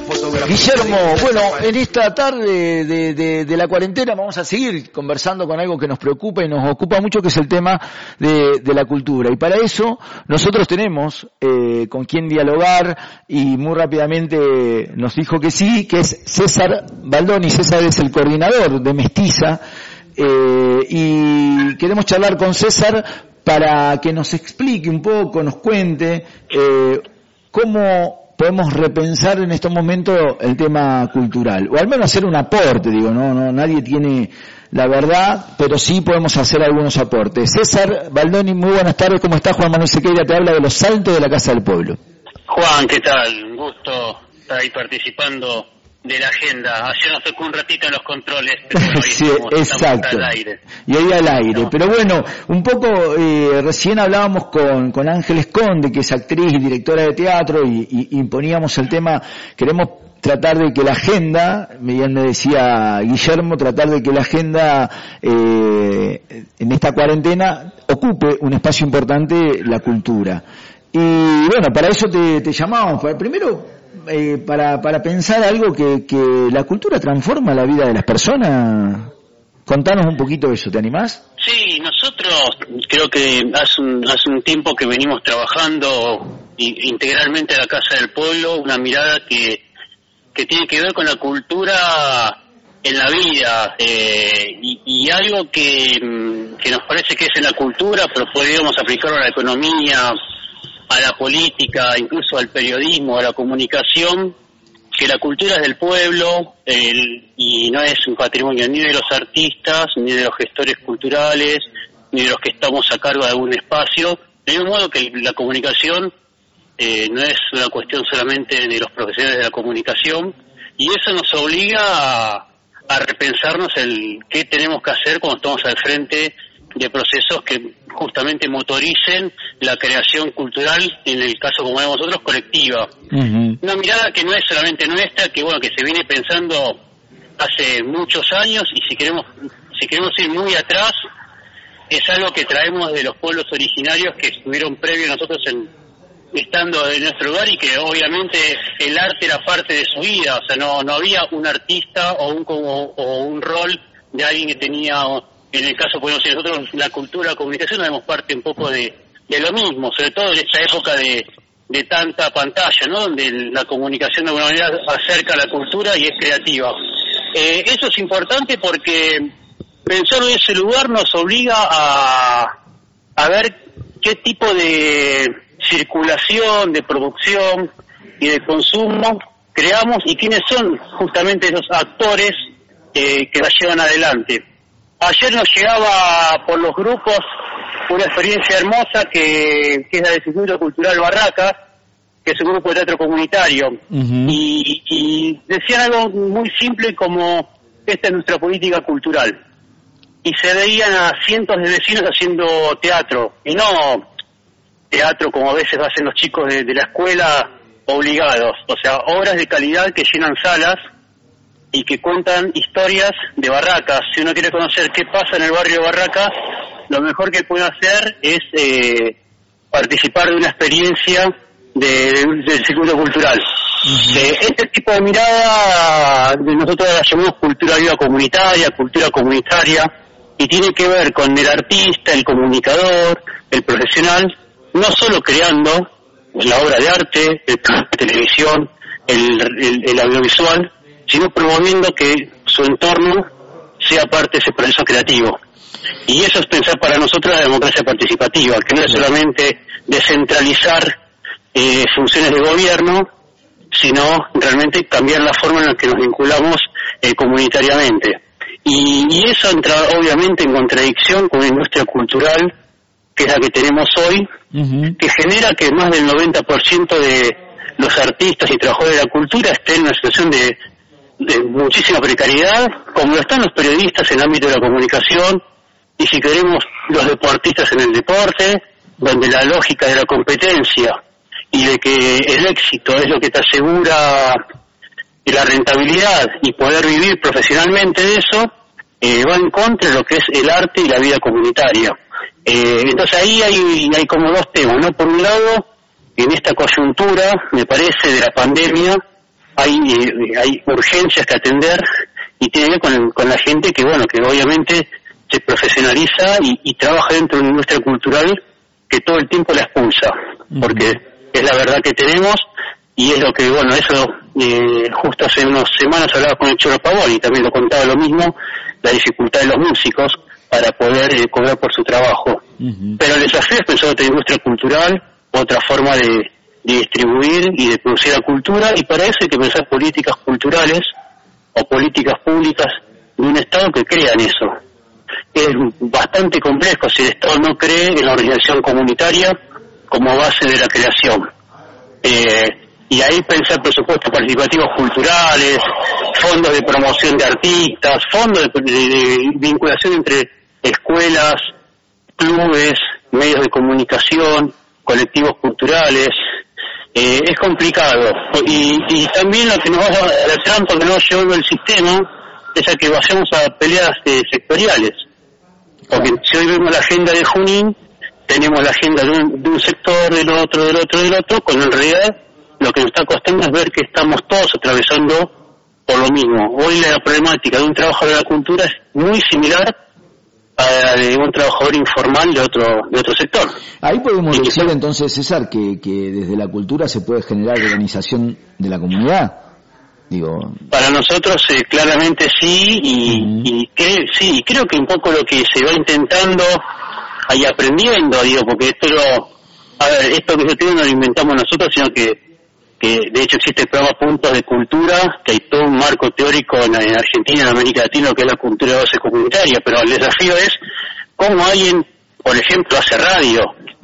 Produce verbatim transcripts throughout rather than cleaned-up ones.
Guillermo, bueno, en esta tarde de, de, de la cuarentena vamos a seguir conversando con algo que nos preocupa y nos ocupa mucho, que es el tema de, de la cultura. Y para eso nosotros tenemos eh, con quien dialogar, y muy rápidamente nos dijo que sí, que es César Baldoni. César es el coordinador de Mestiza, eh, y queremos charlar con César para que nos explique un poco, nos cuente eh, cómo podemos repensar en estos momentos el tema cultural, o al menos hacer un aporte, digo, no, no, nadie tiene la verdad, pero sí podemos hacer algunos aportes. César Baldoni, muy buenas tardes, ¿cómo estás? Juan Manuel Sequeira te habla de Los Saltos de la Casa del Pueblo. Juan, ¿qué tal? Un gusto estar ahí participando de la agenda. Ayer nos tocó un ratito en los controles, pero hoy sí, estamos, exacto. estamos al aire. Y ahí al aire. No. Pero bueno, un poco, eh, recién hablábamos con, con Ángeles Conde, que es actriz y directora de teatro, y, y, y poníamos el tema, queremos tratar de que la agenda, bien me decía Guillermo, tratar de que la agenda eh, en esta cuarentena ocupe un espacio importante, la cultura. Y bueno, para eso te, te llamamos. Primero, Eh, para, para pensar algo que, que la cultura transforma la vida de las personas. Contanos un poquito eso, ¿te animás? Sí, nosotros creo que hace un, hace un tiempo que venimos trabajando integralmente a la Casa del Pueblo, una mirada que, que tiene que ver con la cultura en la vida, eh, y, y algo que, que nos parece que es en la cultura, pero podríamos aplicarlo a la economía, a la política, incluso al periodismo, a la comunicación, que la cultura es del pueblo, el, y no es un patrimonio ni de los artistas, ni de los gestores culturales, ni de los que estamos a cargo de algún espacio, de un modo que la comunicación eh, no es una cuestión solamente de los profesionales de la comunicación, y eso nos obliga a, a repensarnos el qué tenemos que hacer cuando estamos al frente de procesos que justamente motoricen la creación cultural, en el caso, como vemos nosotros, colectiva. Uh-huh. Una mirada que no es solamente nuestra, que bueno, que se viene pensando hace muchos años, y si queremos si queremos ir muy atrás, es algo que traemos de los pueblos originarios que estuvieron previo a nosotros en, estando en nuestro lugar, y que obviamente el arte era parte de su vida, o sea, no no había un artista o un como, o un rol de alguien que tenía. En el caso, podemos decir, nosotros la cultura, la comunicación, damos parte un poco de, de lo mismo, sobre todo en esta época de, de tanta pantalla, ¿no? Donde la comunicación de alguna manera acerca a la cultura y es creativa. Eh, eso es importante porque pensar en ese lugar nos obliga a, a ver qué tipo de circulación, de producción y de consumo creamos, y quiénes son justamente esos actores eh, que la llevan adelante. Ayer nos llegaba por los grupos una experiencia hermosa que, que es la del Instituto Cultural Barracas, que es un grupo de teatro comunitario. Uh-huh. y, y decían algo muy simple como: esta es nuestra política cultural. Y se veían a cientos de vecinos haciendo teatro, y no teatro como a veces hacen los chicos de, de la escuela obligados, o sea, obras de calidad que llenan salas y que cuentan historias de Barracas. Si uno quiere conocer qué pasa en el barrio de Barracas, lo mejor que puede hacer es eh, participar de una experiencia de, de, del circuito cultural. Uh-huh. Eh, este tipo de mirada de nosotros la llamamos cultura viva comunitaria, cultura comunitaria, y tiene que ver con el artista, el comunicador, el profesional, no solo creando la obra de arte, el programa de televisión, el, el, el audiovisual, sino promoviendo que su entorno sea parte de ese proceso creativo. Y eso es pensar para nosotros la democracia participativa, que no es solamente descentralizar eh, funciones de gobierno, sino realmente cambiar la forma en la que nos vinculamos eh, comunitariamente. Y, y eso entra obviamente en contradicción con una industria cultural, que es la que tenemos hoy, uh-huh. que genera que más del noventa por ciento de los artistas y trabajadores de la cultura estén en una situación de de muchísima precariedad, como lo están los periodistas en el ámbito de la comunicación, y si queremos los deportistas en el deporte, donde la lógica de la competencia y de que el éxito es lo que te asegura la rentabilidad y poder vivir profesionalmente de eso, eh, va en contra de lo que es el arte y la vida comunitaria. Eh, entonces ahí hay, hay como dos temas, ¿no? Por un lado, en esta coyuntura, me parece, de la pandemia, hay eh, hay urgencias que atender y tiene que ver con, con la gente que, bueno, que obviamente se profesionaliza y, y trabaja dentro de una industria cultural que todo el tiempo la expulsa, porque es la verdad que tenemos y es lo que, bueno, eso eh, justo hace unas semanas hablaba con el Choro Pavón y también lo contaba lo mismo, la dificultad de los músicos para poder eh, cobrar por su trabajo. Uh-huh. Pero el desafío es pensar otra industria cultural, otra forma de, de distribuir y de producir la cultura, y para eso hay que pensar políticas culturales o políticas públicas de un Estado que crean eso. Es bastante complejo si el Estado no cree en la organización comunitaria como base de la creación. Eh, y ahí pensar presupuestos participativos culturales, fondos de promoción de artistas, fondos de, de, de vinculación entre escuelas, clubes, medios de comunicación, colectivos culturales. Eh, es complicado. Y, y también lo que nos va a la trampa que nos lleva el sistema es a que vayamos a peleas eh, sectoriales. Porque si hoy vemos la agenda de Junín, tenemos la agenda de un, de un sector, del otro, del otro, del otro, cuando en realidad lo que nos está costando es ver que estamos todos atravesando por lo mismo. Hoy la problemática de un trabajador de la cultura es muy similar a la de un trabajador informal de otro de otro sector. Ahí podemos y decir que, entonces, César, que, que desde la cultura se puede generar organización de la comunidad. Digo, para nosotros eh, claramente sí, y, uh-huh. y que, sí, creo que un poco lo que se va intentando y aprendiendo, digo, porque esto lo, a ver, esto que yo tengo no lo inventamos nosotros, sino que, que de hecho existe el programa Puntos de Cultura, que hay todo un marco teórico en, en Argentina, en América Latina, que es la cultura de base comunitaria, pero el desafío es cómo alguien, por ejemplo, hace radio.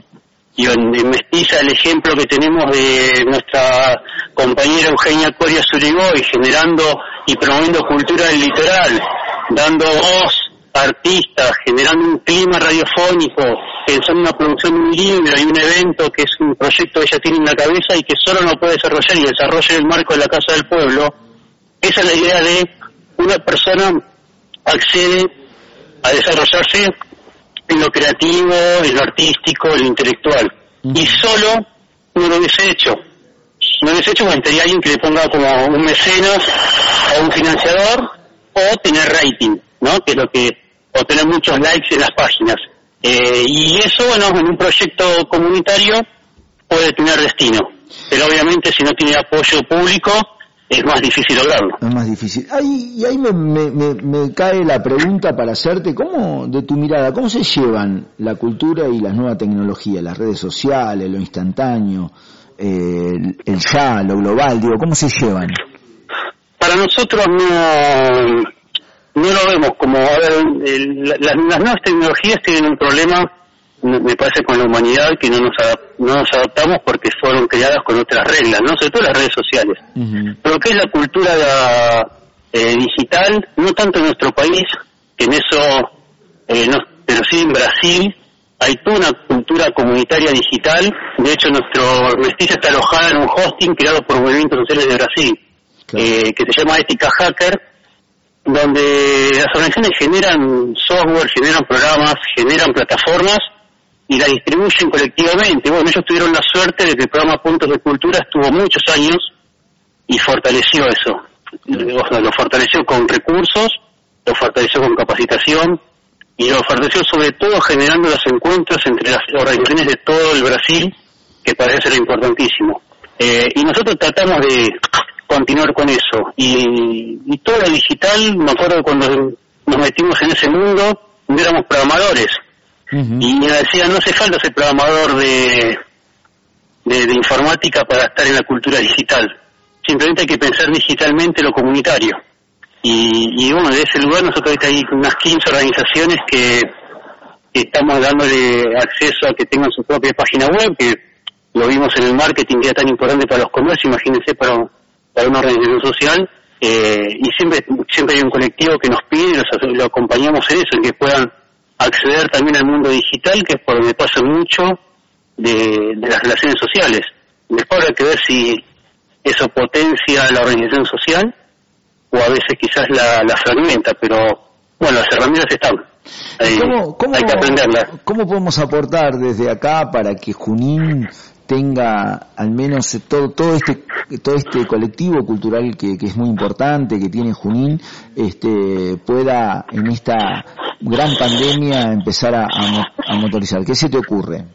Y en, en Mestiza el ejemplo que tenemos de nuestra compañera Eugenia Coria Zurigoy, generando y promoviendo cultura del litoral, dando voz a artistas, generando un clima radiofónico, pensando en una producción de un libro y un evento que es un proyecto que ella tiene en la cabeza y que solo no puede desarrollar y desarrolla el marco de la Casa del Pueblo. Esa es la idea de una persona accede a desarrollarse en lo creativo, en lo artístico, en lo intelectual. Uh-huh. Y solo no lo hubiese hecho. No lo hubiese hecho porque tendría alguien que le ponga como un mecenas o un financiador o tener rating, ¿no? Que es lo que, o tener muchos likes en las páginas. Eh, y eso, bueno, en un proyecto comunitario puede tener destino. Pero obviamente si no tiene apoyo público, es más difícil lograrlo. Es más difícil. Ahí, y ahí me, me, me, me cae la pregunta para hacerte, ¿cómo, de tu mirada, cómo se llevan la cultura y las nuevas tecnologías, las redes sociales, lo instantáneo, eh, el, el ya, lo global, digo, cómo se llevan? Para nosotros no, no lo vemos como, a ver, el, las, las nuevas tecnologías tienen un problema, me parece, con la humanidad, que no nos, adap- no nos adaptamos porque fueron creadas con otras reglas, ¿no? Sobre todo las redes sociales. Uh-huh. Pero que es la cultura la, eh, digital, no tanto en nuestro país, que en eso, eh, no, pero sí en Brasil, hay toda una cultura comunitaria digital. De hecho, nuestro Mestiza está alojada en un hosting creado por Movimientos Sociales de Brasil, claro. eh, que se llama Ética Hacker, donde las organizaciones generan software, generan programas, generan plataformas, y la distribuyen colectivamente. Bueno, ellos tuvieron la suerte de que el programa Puntos de Cultura estuvo muchos años y fortaleció eso. O sea, lo fortaleció con recursos, lo fortaleció con capacitación y lo fortaleció sobre todo generando los encuentros entre las organizaciones de todo el Brasil, que parece ser importantísimo. Eh, y nosotros tratamos de continuar con eso. Y, y todo lo digital, me acuerdo cuando nos metimos en ese mundo, no éramos programadores. Uh-huh. Y me decía, no hace falta ser programador de, de, de informática para estar en la cultura digital. Simplemente hay que pensar digitalmente lo comunitario. Y, y bueno, de ese lugar nosotros ahorita hay unas quince organizaciones que, que estamos dándole acceso a que tengan su propia página web, que lo vimos en el marketing, que era tan importante para los comercios, imagínense para, para una organización social. Eh, y siempre siempre hay un colectivo que nos pide y los, lo acompañamos en eso, en que puedan acceder también al mundo digital, que es por donde pasa mucho de, de las relaciones sociales. Después habrá que ver si eso potencia la organización social o a veces quizás la, la fragmenta, pero bueno, las herramientas están. Ahí, ¿Cómo, cómo, hay que aprenderlas. ¿Cómo podemos aportar desde acá para que Junín tenga al menos todo todo este todo este colectivo cultural que, que es muy importante, que tiene Junín, este pueda en esta gran pandemia empezar a, a, a motorizar? ¿Qué se te ocurre?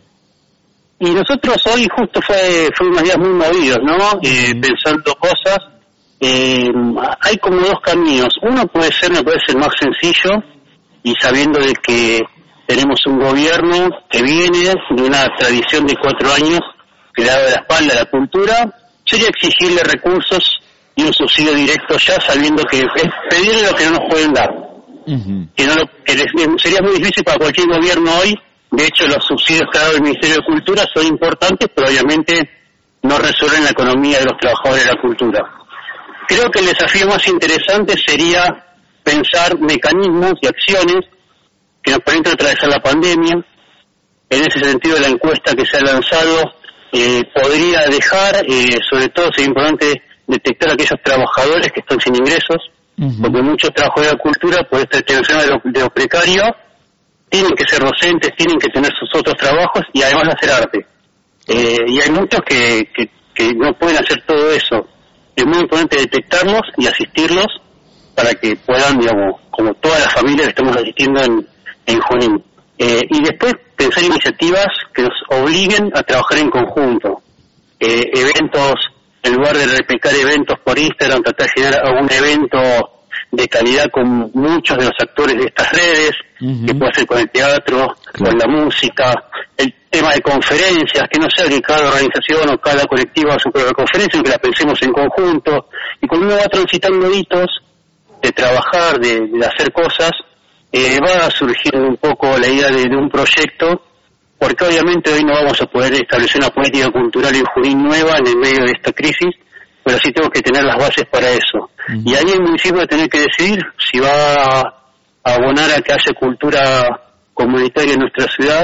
Y nosotros hoy justo fue fue unos días muy movidos, ¿no? Eh, pensando cosas. Eh, hay como dos caminos. Uno puede ser, me puede ser más sencillo, y sabiendo de que tenemos un gobierno que viene de una tradición de cuatro años que le ha dado la espalda a la cultura, sería exigirle recursos y un subsidio directo ya, sabiendo que es pedirle lo que no nos pueden dar. Uh-huh. Que no lo, que les, sería muy difícil para cualquier gobierno hoy. De hecho, los subsidios que ha dado el Ministerio de Cultura son importantes, pero obviamente no resuelven la economía de los trabajadores de la cultura. Creo que el desafío más interesante sería pensar mecanismos y acciones que nos permitan atravesar la pandemia. En ese sentido, la encuesta que se ha lanzado eh, podría dejar, eh, sobre todo sería importante detectar a aquellos trabajadores que están sin ingresos, uh-huh. porque muchos trabajadores de la cultura, por esta extensión de lo, de lo precario, tienen que ser docentes, tienen que tener sus otros trabajos y además hacer arte. Eh, y hay muchos que, que, que no pueden hacer todo eso. Es muy importante detectarlos y asistirlos para que puedan, digamos, como todas las familias que estamos asistiendo en, en Junín. Eh, y después pensar iniciativas que nos obliguen a trabajar en conjunto. Eh, eventos, en lugar de replicar eventos por Instagram, tratar de generar algún evento de calidad con muchos de los actores de estas redes, uh-huh. que puede ser con el teatro, claro. con la música, el tema de conferencias, que no sea que cada organización o cada colectivo haga su propia conferencia, sino que la pensemos en conjunto. Y cuando uno va transitando hitos de trabajar, de, de hacer cosas, eh, va surgiendo un poco la idea de, de un proyecto, porque obviamente hoy no vamos a poder establecer una política cultural en Junín nueva en el medio de esta crisis, pero sí tenemos que tener las bases para eso. Uh-huh. Y ahí el municipio va a tener que decidir si va a abonar a que haya cultura comunitaria en nuestra ciudad,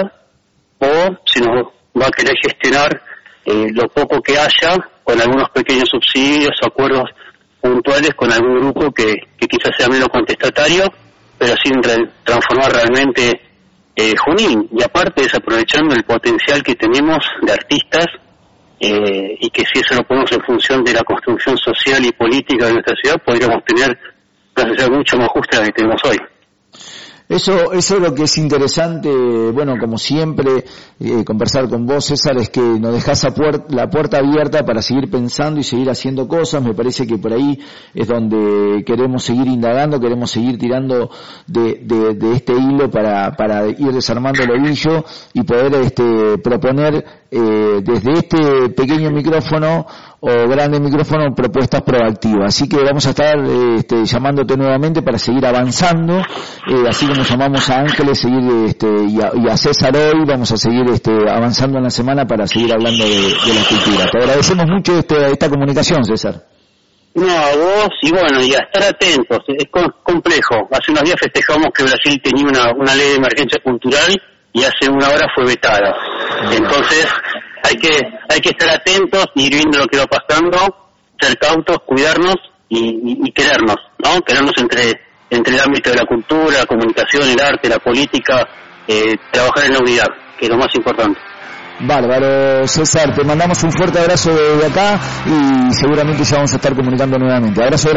o si nos va a querer gestionar eh, lo poco que haya con algunos pequeños subsidios o acuerdos puntuales con algún grupo que, que quizás sea menos contestatario, pero sin re- transformar realmente eh, Junín. Y aparte desaprovechando el potencial que tenemos de artistas, eh, y que si eso lo ponemos en función de la construcción social y política de nuestra ciudad, podríamos tener una sociedad mucho más justa de la que tenemos hoy. Eso, eso es lo que es interesante, bueno, como siempre, eh, conversar con vos, César, es que nos dejás a puer- la puerta abierta para seguir pensando y seguir haciendo cosas. Me parece que por ahí es donde queremos seguir indagando, queremos seguir tirando de, de, de este hilo para, para ir desarmando el ovillo y poder este, proponer eh, desde este pequeño micrófono o grande micrófono propuestas proactivas. Así que vamos a estar eh, este, llamándote nuevamente para seguir avanzando, eh, así como llamamos a Ángeles seguir este, y, a, y a César hoy, vamos a seguir este, avanzando en la semana para seguir hablando de, de la cultura. Te agradecemos mucho este, esta comunicación, César. No, a vos, y bueno, y a estar atentos, es complejo. Hace unos días festejamos que Brasil tenía una, una ley de emergencia cultural y hace una hora fue vetada. Entonces, hay que hay que estar atentos, ir viendo lo que va pasando, ser cautos, cuidarnos y, y, y querernos, ¿no? Querernos entre entre el ámbito de la cultura, la comunicación, el arte, la política, eh, trabajar en la unidad, que es lo más importante. Bárbaro, César, te mandamos un fuerte abrazo desde acá y seguramente ya vamos a estar comunicando nuevamente. Abrazo.